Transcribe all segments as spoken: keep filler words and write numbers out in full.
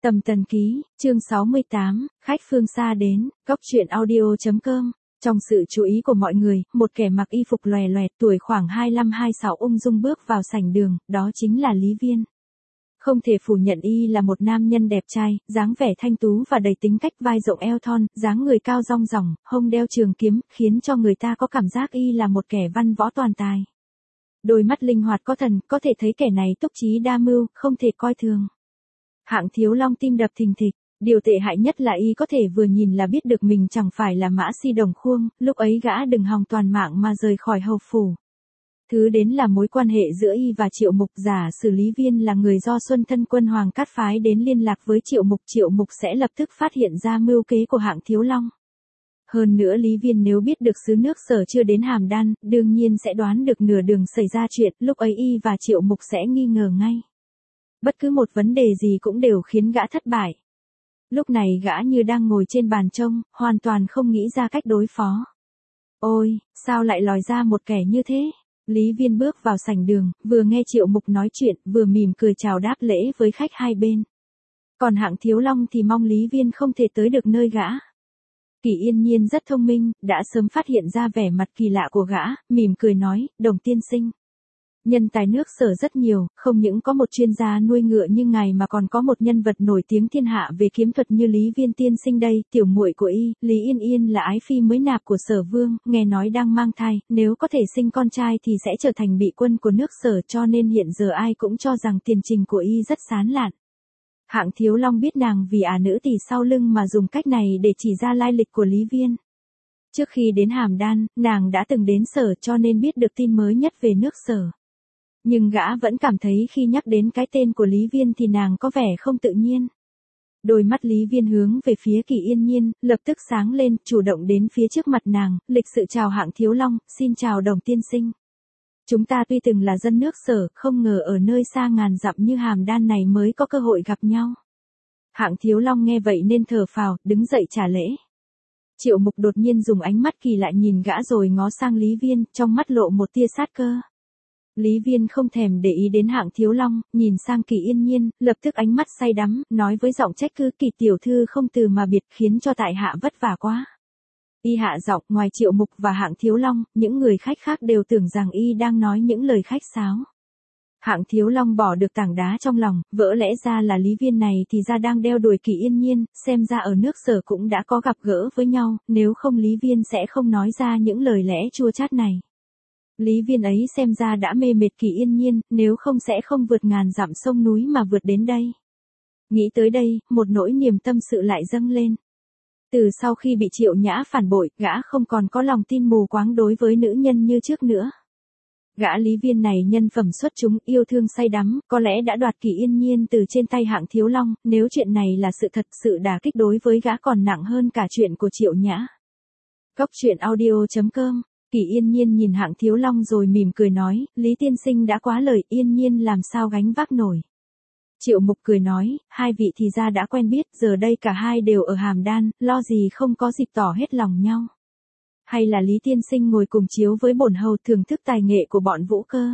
Tầm Tần Ký, chương sáu mươi tám, khách phương xa đến, góc truyện audio.com. Trong sự chú ý của mọi người, một kẻ mặc y phục lòe loẹt tuổi khoảng hai lăm hai sáu ung dung bước vào sảnh đường, đó chính là Lý Viên. Không thể phủ nhận y là một nam nhân đẹp trai, dáng vẻ thanh tú và đầy tính cách, vai rộng eo thon, dáng người cao rong ròng, hông đeo trường kiếm, khiến cho người ta có cảm giác y là một kẻ văn võ toàn tài. Đôi mắt linh hoạt có thần, có thể thấy kẻ này túc trí đa mưu, không thể coi thường. Hạng Thiếu Long tim đập thình thịch, điều tệ hại nhất là y có thể vừa nhìn là biết được mình chẳng phải là Mã Si Đồng Khuông, lúc ấy gã đừng hòng toàn mạng mà rời khỏi hầu phủ. Thứ đến là mối quan hệ giữa y và Triệu Mục, giả sử Lý Viên là người do Xuân Thân Quân Hoàng Cát phái đến liên lạc với Triệu Mục, Triệu Mục sẽ lập tức phát hiện ra mưu kế của Hạng Thiếu Long. Hơn nữa Lý Viên nếu biết được sứ nước Sở chưa đến Hàm Đan, đương nhiên sẽ đoán được nửa đường xảy ra chuyện, lúc ấy y và Triệu Mục sẽ nghi ngờ ngay. Bất cứ một vấn đề gì cũng đều khiến gã thất bại. Lúc này gã như đang ngồi trên bàn trông, hoàn toàn không nghĩ ra cách đối phó. Ôi, sao lại lòi ra một kẻ như thế? Lý Viên bước vào sảnh đường, vừa nghe Triệu Mục nói chuyện, vừa mỉm cười chào đáp lễ với khách hai bên. Còn Hạng Thiếu Long thì mong Lý Viên không thể tới được nơi gã. Kỷ Yên Nhiên rất thông minh, đã sớm phát hiện ra vẻ mặt kỳ lạ của gã, mỉm cười nói, Đồng tiên sinh. Nhân tài nước Sở rất nhiều, không những có một chuyên gia nuôi ngựa như ngài mà còn có một nhân vật nổi tiếng thiên hạ về kiếm thuật như Lý Viên tiên sinh đây, tiểu muội của y, Lý Yên Yên là ái phi mới nạp của Sở Vương, nghe nói đang mang thai, nếu có thể sinh con trai thì sẽ trở thành bị quân của nước Sở, cho nên hiện giờ ai cũng cho rằng tiền trình của y rất sán lạn. Hạng Thiếu Long biết nàng vì ả nữ tỷ sau lưng mà dùng cách này để chỉ ra lai lịch của Lý Viên. Trước khi đến Hàm Đan, nàng đã từng đến Sở cho nên biết được tin mới nhất về nước Sở. Nhưng gã vẫn cảm thấy khi nhắc đến cái tên của Lý Viên thì nàng có vẻ không tự nhiên. Đôi mắt Lý Viên hướng về phía Kỷ Yên Nhiên, lập tức sáng lên, chủ động đến phía trước mặt nàng, lịch sự chào Hạng Thiếu Long, xin chào Đồng tiên sinh. Chúng ta tuy từng là dân nước Sở, không ngờ ở nơi xa ngàn dặm như Hàm Đan này mới có cơ hội gặp nhau. Hạng Thiếu Long nghe vậy nên thở phào, đứng dậy trả lễ. Triệu Mục đột nhiên dùng ánh mắt kỳ lạ nhìn gã rồi ngó sang Lý Viên, trong mắt lộ một tia sát cơ. Lý Viên không thèm để ý đến Hạng Thiếu Long, nhìn sang Kỷ Yên Nhiên, lập tức ánh mắt say đắm, nói với giọng trách cứ, Kỷ tiểu thư không từ mà biệt, khiến cho tại hạ vất vả quá. Y hạ giọng, ngoài Triệu Mục và Hạng Thiếu Long, những người khách khác đều tưởng rằng y đang nói những lời khách sáo. Hạng Thiếu Long bỏ được tảng đá trong lòng, vỡ lẽ ra là Lý Viên này thì ra đang đeo đuổi Kỷ Yên Nhiên, xem ra ở nước Sở cũng đã có gặp gỡ với nhau, nếu không Lý Viên sẽ không nói ra những lời lẽ chua chát này. Lý Viên ấy xem ra đã mê mệt Kỷ Yên Nhiên, nếu không sẽ không vượt ngàn dặm sông núi mà vượt đến đây. Nghĩ tới đây, một nỗi niềm tâm sự lại dâng lên. Từ sau khi bị Triệu Nhã phản bội, gã không còn có lòng tin mù quáng đối với nữ nhân như trước nữa. Gã Lý Viên này nhân phẩm xuất chúng, yêu thương say đắm, có lẽ đã đoạt Kỷ Yên Nhiên từ trên tay Hạng Thiếu Long, nếu chuyện này là sự thật, sự đả kích đối với gã còn nặng hơn cả chuyện của Triệu Nhã. Góc truyện audio.com. Kỷ Yên Nhiên nhìn Hạng Thiếu Long rồi mỉm cười nói, Lý tiên sinh đã quá lời, Yên Nhiên làm sao gánh vác nổi. Triệu Mục cười nói, hai vị thì ra đã quen biết, giờ đây cả hai đều ở Hàm Đan, lo gì không có dịp tỏ hết lòng nhau. Hay là Lý tiên sinh ngồi cùng chiếu với bổn hầu thưởng thức tài nghệ của bọn Vũ Cơ.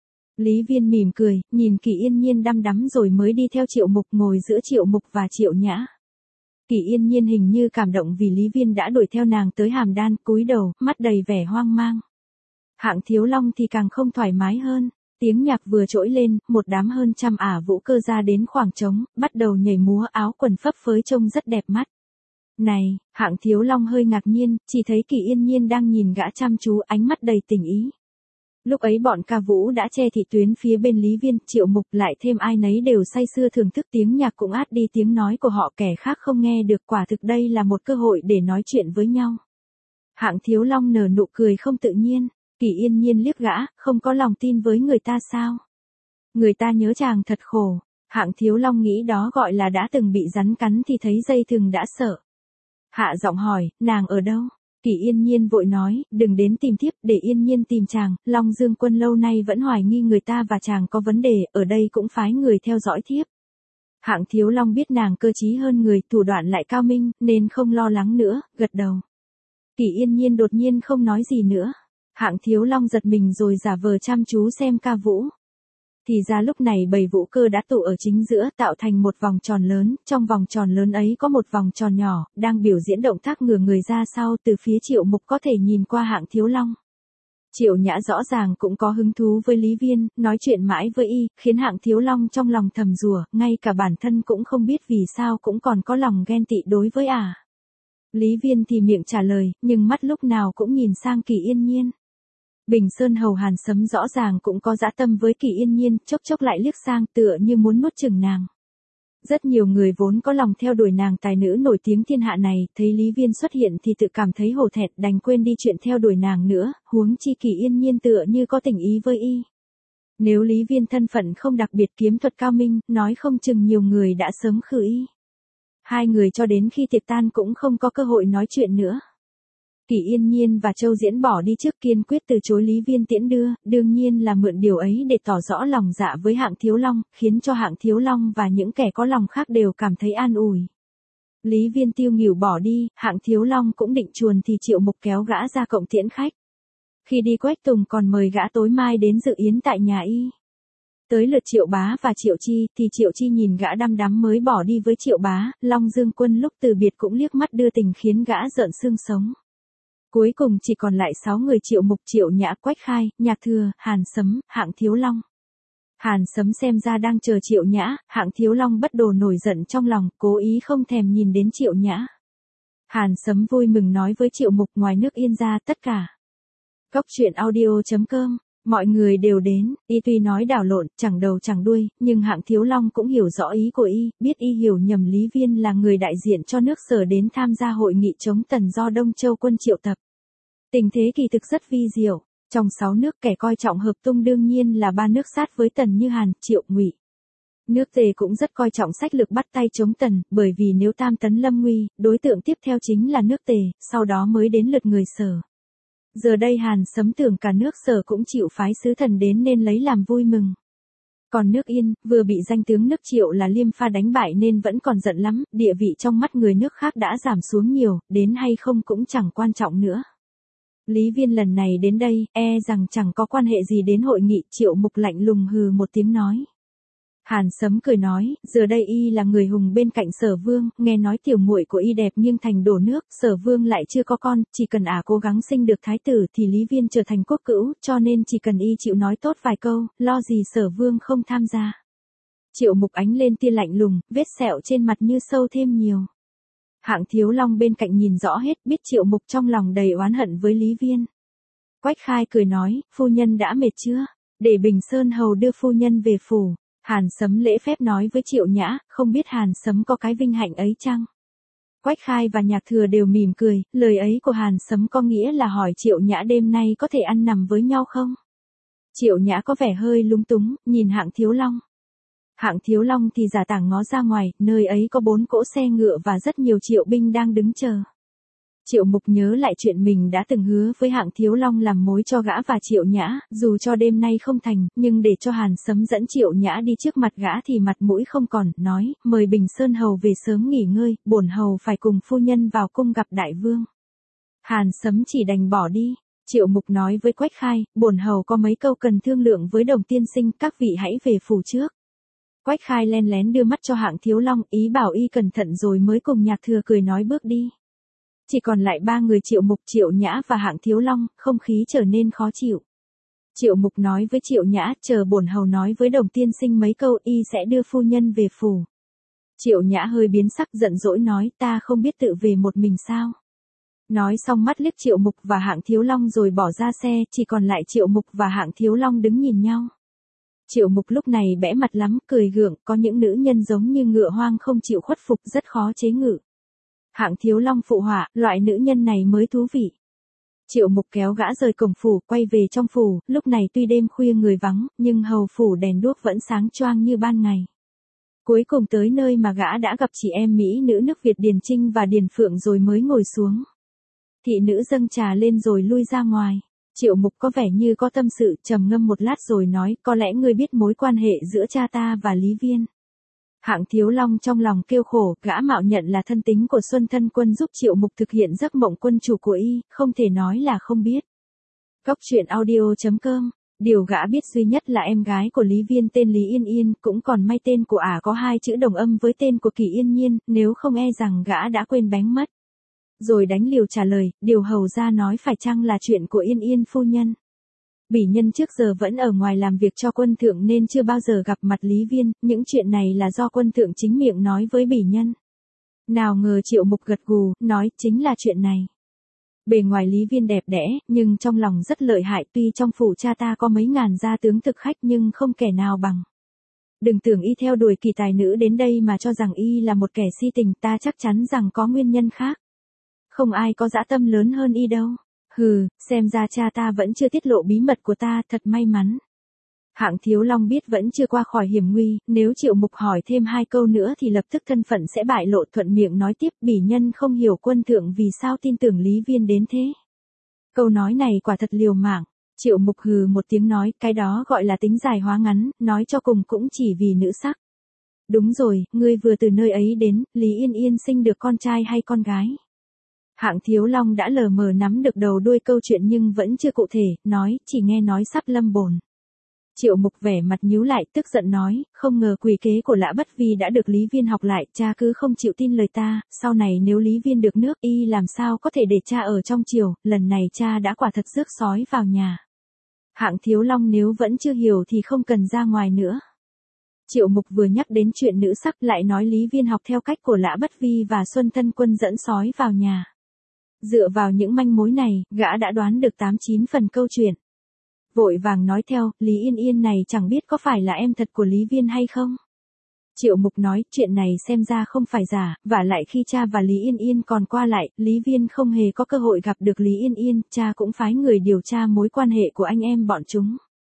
Lý Viên mỉm cười, nhìn Kỷ Yên Nhiên đăm đắm rồi mới đi theo Triệu Mục ngồi giữa Triệu Mục và Triệu Nhã. Kỷ Yên Nhiên hình như cảm động vì Lý Viên đã đuổi theo nàng tới Hàm Đan, cúi đầu, mắt đầy vẻ hoang mang. Hạng Thiếu Long thì càng không thoải mái hơn, tiếng nhạc vừa trỗi lên, một đám hơn trăm ả Vũ Cơ ra đến khoảng trống, bắt đầu nhảy múa, áo quần phấp phới trông rất đẹp mắt. Này, Hạng Thiếu Long hơi ngạc nhiên, chỉ thấy Kỷ Yên Nhiên đang nhìn gã chăm chú, ánh mắt đầy tình ý. Lúc ấy bọn ca vũ đã che thị tuyến phía bên Lý Viên, Triệu Mục lại thêm ai nấy đều say sưa thưởng thức tiếng nhạc cũng át đi tiếng nói của họ, kẻ khác không nghe được, quả thực đây là một cơ hội để nói chuyện với nhau. Hạng Thiếu Long nở nụ cười không tự nhiên, Kỷ Yên Nhiên liếc gã, không có lòng tin với người ta sao? Người ta nhớ chàng thật khổ, Hạng Thiếu Long nghĩ đó gọi là đã từng bị rắn cắn thì thấy dây thừng đã sợ. Hạ giọng hỏi, nàng ở đâu? Kỷ Yên Nhiên vội nói, đừng đến tìm thiếp, để Yên Nhiên tìm chàng, Long Dương Quân lâu nay vẫn hoài nghi người ta và chàng có vấn đề, ở đây cũng phái người theo dõi thiếp. Hạng Thiếu Long biết nàng cơ trí hơn người, thủ đoạn lại cao minh, nên không lo lắng nữa, gật đầu. Kỷ Yên Nhiên đột nhiên không nói gì nữa. Hạng Thiếu Long giật mình rồi giả vờ chăm chú xem ca vũ. Thì ra lúc này bầy vũ cơ đã tụ ở chính giữa tạo thành một vòng tròn lớn, trong vòng tròn lớn ấy có một vòng tròn nhỏ, đang biểu diễn động tác ngửa người ra sau từ phía Triệu Mục có thể nhìn qua Hạng Thiếu Long. Triệu Nhã rõ ràng cũng có hứng thú với Lý Viên, nói chuyện mãi với y, khiến Hạng Thiếu Long trong lòng thầm rủa, ngay cả bản thân cũng không biết vì sao cũng còn có lòng ghen tị đối với ả. À. Lý Viên thì miệng trả lời, nhưng mắt lúc nào cũng nhìn sang Kỳ Yên Nhiên. Bình Sơn Hầu Hàn Sấm rõ ràng cũng có dã tâm với Kỳ Yên Nhiên, chốc chốc lại liếc sang tựa như muốn nuốt chửng nàng. Rất nhiều người vốn có lòng theo đuổi nàng tài nữ nổi tiếng thiên hạ này, thấy Lý Viên xuất hiện thì tự cảm thấy hổ thẹn, đành quên đi chuyện theo đuổi nàng nữa, huống chi Kỳ Yên Nhiên tựa như có tình ý với y. Nếu Lý Viên thân phận không đặc biệt kiếm thuật cao minh, nói không chừng nhiều người đã sớm khử y. Hai người cho đến khi tiệc tan cũng không có cơ hội nói chuyện nữa. Kỳ Yên Nhiên và Châu Diễn bỏ đi trước kiên quyết từ chối Lý Viên tiễn đưa, đương nhiên là mượn điều ấy để tỏ rõ lòng dạ với Hạng Thiếu Long, khiến cho Hạng Thiếu Long và những kẻ có lòng khác đều cảm thấy an ủi. Lý Viên tiêu nghỉu bỏ đi, Hạng Thiếu Long cũng định chuồn thì Triệu Mục kéo gã ra cộng tiễn khách. Khi đi Quách Tùng còn mời gã tối mai đến dự yến tại nhà y. Tới lượt Triệu Bá và Triệu Chi thì Triệu Chi nhìn gã đăm đắm mới bỏ đi với Triệu Bá, Long Dương Quân lúc từ biệt cũng liếc mắt đưa tình khiến gã rợn xương sống. Cuối cùng chỉ còn lại sáu người Triệu Mục, Triệu Nhã, Quách Khai, Nhạc Thừa, Hàn Sấm, Hạng Thiếu Long. Hàn Sấm xem ra đang chờ Triệu Nhã, Hạng Thiếu Long bất đồ nổi giận trong lòng, cố ý không thèm nhìn đến Triệu Nhã. Hàn Sấm vui mừng nói với Triệu Mục ngoài nước Yên ra tất cả. Cốc truyện audio chấm com, mọi người đều đến, y tuy nói đảo lộn, chẳng đầu chẳng đuôi, nhưng Hạng Thiếu Long cũng hiểu rõ ý của y, biết y hiểu nhầm Lý Viên là người đại diện cho nước Sở đến tham gia hội nghị chống Tần do Đông Châu quân triệu tập. Tình thế kỳ thực rất vi diệu, trong sáu nước kẻ coi trọng hợp tung đương nhiên là ba nước sát với Tần như Hàn, Triệu, Ngụy. Nước Tề cũng rất coi trọng sách lược bắt tay chống Tần, bởi vì nếu Tam Tấn lâm nguy, đối tượng tiếp theo chính là nước Tề, sau đó mới đến lượt người Sở. Giờ đây Hàn Sấm tưởng cả nước Sở cũng chịu phái sứ thần đến nên lấy làm vui mừng. Còn nước Yên, vừa bị danh tướng nước Triệu là Liêm Pha đánh bại nên vẫn còn giận lắm, địa vị trong mắt người nước khác đã giảm xuống nhiều, đến hay không cũng chẳng quan trọng nữa. Lý Viên lần này đến đây, e rằng chẳng có quan hệ gì đến hội nghị. Triệu Mục lạnh lùng hừ một tiếng nói. Hàn Sấm cười nói, giờ đây y là người hùng bên cạnh Sở Vương, nghe nói tiểu muội của y đẹp nghiêng thành đổ nước, Sở Vương lại chưa có con, chỉ cần ả cố gắng sinh được thái tử thì Lý Viên trở thành quốc cữu, cho nên chỉ cần y chịu nói tốt vài câu, lo gì Sở Vương không tham gia. Triệu Mục ánh lên tia lạnh lùng, vết sẹo trên mặt như sâu thêm nhiều. Hạng Thiếu Long bên cạnh nhìn rõ hết, biết Triệu Mục trong lòng đầy oán hận với Lý Viên. Quách Khai cười nói, phu nhân đã mệt chưa? Để Bình Sơn Hầu đưa phu nhân về phủ. Hàn Sấm lễ phép nói với Triệu Nhã, không biết Hàn Sấm có cái vinh hạnh ấy chăng? Quách Khai và Nhạc Thừa đều mỉm cười, lời ấy của Hàn Sấm có nghĩa là hỏi Triệu Nhã đêm nay có thể ăn nằm với nhau không? Triệu Nhã có vẻ hơi lúng túng, nhìn Hạng Thiếu Long. Hạng Thiếu Long thì giả tảng ngó ra ngoài, nơi ấy có bốn cỗ xe ngựa và rất nhiều triệu binh đang đứng chờ. Triệu Mục nhớ lại chuyện mình đã từng hứa với Hạng Thiếu Long làm mối cho gã và Triệu Nhã, dù cho đêm nay không thành, nhưng để cho Hàn Sấm dẫn Triệu Nhã đi trước mặt gã thì mặt mũi không còn, nói, mời Bình Sơn Hầu về sớm nghỉ ngơi, bổn hầu phải cùng phu nhân vào cung gặp đại vương. Hàn Sấm chỉ đành bỏ đi. Triệu Mục nói với Quách Khai, bổn hầu có mấy câu cần thương lượng với Đồng tiên sinh, các vị hãy về phủ trước. Quách Khai len lén đưa mắt cho Hạng Thiếu Long, ý bảo y cẩn thận rồi mới cùng Nhạc Thừa cười nói bước đi. Chỉ còn lại ba người Triệu Mục, Triệu Nhã và Hạng Thiếu Long, không khí trở nên khó chịu. Triệu Mục nói với Triệu Nhã, chờ bổn hầu nói với Đồng tiên sinh mấy câu, y sẽ đưa phu nhân về phủ. Triệu Nhã hơi biến sắc, giận dỗi nói, ta không biết tự về một mình sao? Nói xong mắt liếc Triệu Mục và Hạng Thiếu Long rồi bỏ ra xe, chỉ còn lại Triệu Mục và Hạng Thiếu Long đứng nhìn nhau. Triệu Mục lúc này bẽ mặt lắm, cười gượng, có những nữ nhân giống như ngựa hoang không chịu khuất phục, rất khó chế ngự. Hạng Thiếu Long phụ họa, loại nữ nhân này mới thú vị. Triệu Mục kéo gã rời cổng phủ, quay về trong phủ, lúc này tuy đêm khuya người vắng, nhưng hầu phủ đèn đuốc vẫn sáng choang như ban ngày. Cuối cùng tới nơi mà gã đã gặp chị em Mỹ nữ nước Việt Điền Trinh và Điền Phượng rồi mới ngồi xuống. Thị nữ dâng trà lên rồi lui ra ngoài. Triệu Mục có vẻ như có tâm sự, trầm ngâm một lát rồi nói, có lẽ ngươi biết mối quan hệ giữa cha ta và Lý Viên. Hạng Thiếu Long trong lòng kêu khổ, gã mạo nhận là thân tính của Xuân Thân Quân giúp Triệu Mục thực hiện giấc mộng quân chủ của y, không thể nói là không biết. Cốc truyện audio chấm com Điều gã biết duy nhất là em gái của Lý Viên tên Lý Yên Yên, cũng còn may tên của ả có hai chữ đồng âm với tên của Kỳ Yên Nhiên, nếu không e rằng gã đã quên bén mất. Rồi đánh liều trả lời, điều hầu ra nói phải chăng là chuyện của Yên Yên phu nhân. Bỉ Nhân trước giờ vẫn ở ngoài làm việc cho quân thượng nên chưa bao giờ gặp mặt Lý Viên, những chuyện này là do quân thượng chính miệng nói với Bỉ Nhân. Nào ngờ Triệu Mục gật gù, nói chính là chuyện này. Bề ngoài Lý Viên đẹp đẽ, nhưng trong lòng rất lợi hại, tuy trong phủ cha ta có mấy ngàn gia tướng thực khách nhưng không kẻ nào bằng. Đừng tưởng y theo đuổi kỳ tài nữ đến đây mà cho rằng y là một kẻ si tình, ta chắc chắn rằng có nguyên nhân khác. Không ai có dã tâm lớn hơn y đâu. Hừ, xem ra cha ta vẫn chưa tiết lộ bí mật của ta, thật may mắn. Hạng Thiếu Long biết vẫn chưa qua khỏi hiểm nguy, nếu Triệu Mục hỏi thêm hai câu nữa thì lập tức thân phận sẽ bại lộ, thuận miệng nói tiếp. Bỉ Nhân không hiểu quân thượng vì sao tin tưởng Lý Viên đến thế. Câu nói này quả thật liều mạng. Triệu Mục hừ một tiếng nói, cái đó gọi là tính dài hóa ngắn, nói cho cùng cũng chỉ vì nữ sắc. Đúng rồi, ngươi vừa từ nơi ấy đến, Lý Yên Yên sinh được con trai hay con gái? Hạng Thiếu Long đã lờ mờ nắm được đầu đuôi câu chuyện nhưng vẫn chưa cụ thể, nói, chỉ nghe nói sắp lâm bồn. Triệu Mục vẻ mặt nhíu lại, tức giận nói, không ngờ quỷ kế của Lã Bất Vi đã được Lý Viên học lại, cha cứ không chịu tin lời ta, sau này nếu Lý Viên được nước y làm sao có thể để cha ở trong triều, lần này cha đã quả thật rước sói vào nhà. Hạng Thiếu Long nếu vẫn chưa hiểu thì không cần ra ngoài nữa. Triệu Mục vừa nhắc đến chuyện nữ sắc lại nói Lý Viên học theo cách của Lã Bất Vi và Xuân Thân Quân dẫn sói vào nhà. Dựa vào những manh mối này, gã đã đoán được tám chín phần câu chuyện. Vội vàng nói theo, Lý Yên Yên này chẳng biết có phải là em thật của Lý Viên hay không? Triệu Mục nói, chuyện này xem ra không phải giả, và lại khi cha và Lý Yên Yên còn qua lại, Lý Viên không hề có cơ hội gặp được Lý Yên Yên, cha cũng phái người điều tra mối quan hệ của anh em bọn chúng.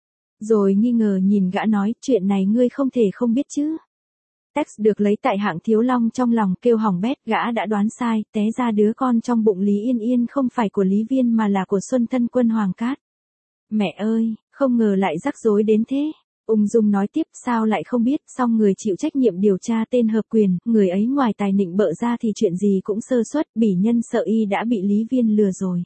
Rồi nghi ngờ nhìn gã nói, chuyện này ngươi không thể không biết chứ. Text được lấy tại Hạng Thiếu Long trong lòng kêu hỏng bét, gã đã đoán sai, té ra đứa con trong bụng Lý Yên Yên không phải của Lý Viên mà là của Xuân Thân Quân Hoàng Cát. Mẹ ơi, không ngờ lại rắc rối đến thế. Ung dung nói tiếp, sao lại không biết, song người chịu trách nhiệm điều tra tên Hợp Quyền, người ấy ngoài tài nịnh bợ ra thì chuyện gì cũng sơ suất, Bỉ Nhân sợ y đã bị Lý Viên lừa rồi.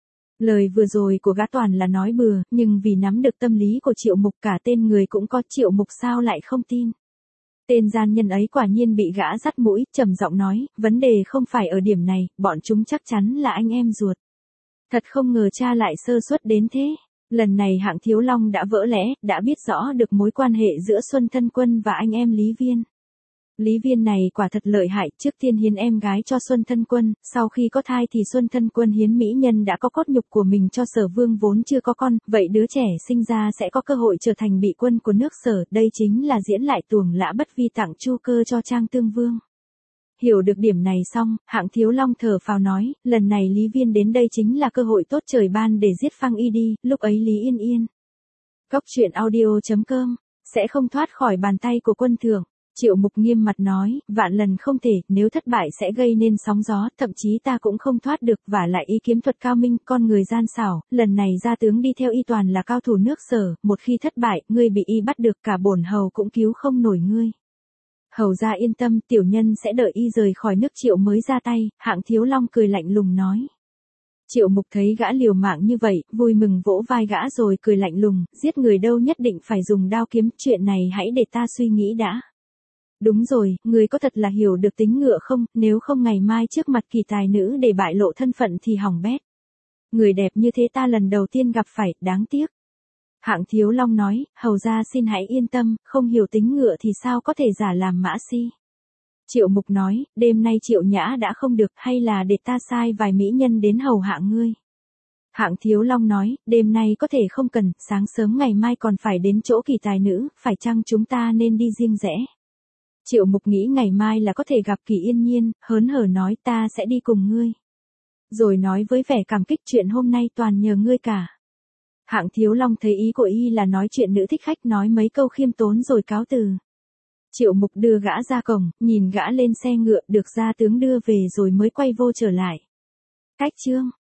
Lời vừa rồi của gã toàn là nói bừa, nhưng vì nắm được tâm lý của Triệu Mục, cả tên người cũng có, Triệu Mục sao lại không tin. Tên gian nhân ấy quả nhiên bị gã dắt mũi, trầm giọng nói, vấn đề không phải ở điểm này, bọn chúng chắc chắn là anh em ruột. Thật không ngờ cha lại sơ suất đến thế. Lần này Hạng Thiếu Long đã vỡ lẽ, đã biết rõ được mối quan hệ giữa Xuân Thân Quân và anh em Lý Viên. Lý Viên này quả thật lợi hại, trước tiên hiến em gái cho Xuân Thân Quân, sau khi có thai thì Xuân Thân Quân hiến mỹ nhân đã có cốt nhục của mình cho Sở Vương vốn chưa có con, vậy đứa trẻ sinh ra sẽ có cơ hội trở thành bị quân của nước Sở, đây chính là diễn lại tuồng Lã Bất Vi tặng Chu Cơ cho Trang Tương Vương. Hiểu được điểm này xong, Hạng Thiếu Long thở phào nói, lần này Lý Viên đến đây chính là cơ hội tốt trời ban để giết phăng y đi, lúc ấy Lý Yên Yên. Cốc truyện audio chấm com, sẽ không thoát khỏi bàn tay của quân thượng. Triệu Mục nghiêm mặt nói, vạn lần không thể, nếu thất bại sẽ gây nên sóng gió, thậm chí ta cũng không thoát được, và lại y kiếm thuật cao minh, con người gian xảo, lần này gia tướng đi theo y toàn là cao thủ nước Sở, một khi thất bại, ngươi bị y bắt được cả bổn hầu cũng cứu không nổi ngươi. Hầu ra yên tâm, tiểu nhân sẽ đợi y rời khỏi nước Triệu mới ra tay, Hạng Thiếu Long cười lạnh lùng nói. Triệu Mục thấy gã liều mạng như vậy, vui mừng vỗ vai gã rồi cười lạnh lùng, giết người đâu nhất định phải dùng đao kiếm, chuyện này hãy để ta suy nghĩ đã. Đúng rồi, người có thật là hiểu được tính ngựa không, nếu không ngày mai trước mặt kỳ tài nữ để bại lộ thân phận thì hỏng bét. Người đẹp như thế ta lần đầu tiên gặp phải, đáng tiếc. Hạng Thiếu Long nói, hầu ra xin hãy yên tâm, không hiểu tính ngựa thì sao có thể giả làm mã si. Triệu Mục nói, đêm nay Triệu Nhã đã không được, hay là để ta sai vài mỹ nhân đến hầu hạ ngươi. Hạng Thiếu Long nói, đêm nay có thể không cần, sáng sớm ngày mai còn phải đến chỗ kỳ tài nữ, phải chăng chúng ta nên đi riêng rẽ. Triệu Mục nghĩ ngày mai là có thể gặp Kỳ Yên Nhiên, hớn hở nói ta sẽ đi cùng ngươi. Rồi nói với vẻ cảm kích chuyện hôm nay toàn nhờ ngươi cả. Hạng Thiếu Long thấy ý của y là nói chuyện nữ thích khách, nói mấy câu khiêm tốn rồi cáo từ. Triệu Mục đưa gã ra cổng, nhìn gã lên xe ngựa, được gia tướng đưa về rồi mới quay vô trở lại. Cách chương